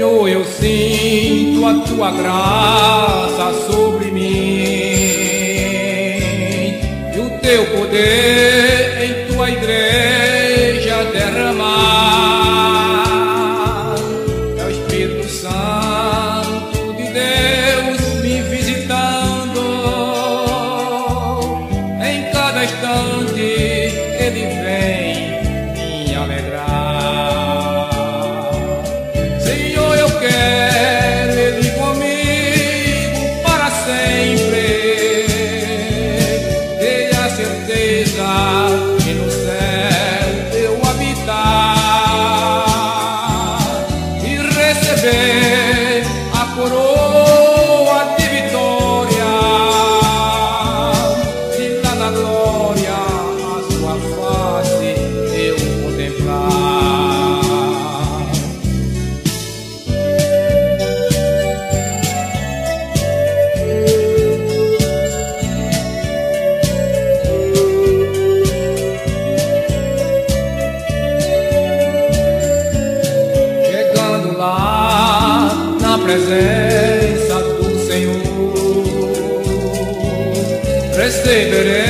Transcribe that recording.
Senhor, eu sinto a tua graça sobre mim e o teu poder em tua igreja derramar. É o Espírito Santo de Deus me visitando em cada instante, ele vem me alegrar. Senhor, eu quero ele comigo para sempre. Tenha a certeza que no céu eu habitar e receber a coroa de vitória e lá na glória a sua face eu contemplar. Chegando lá na presença do Senhor, receberei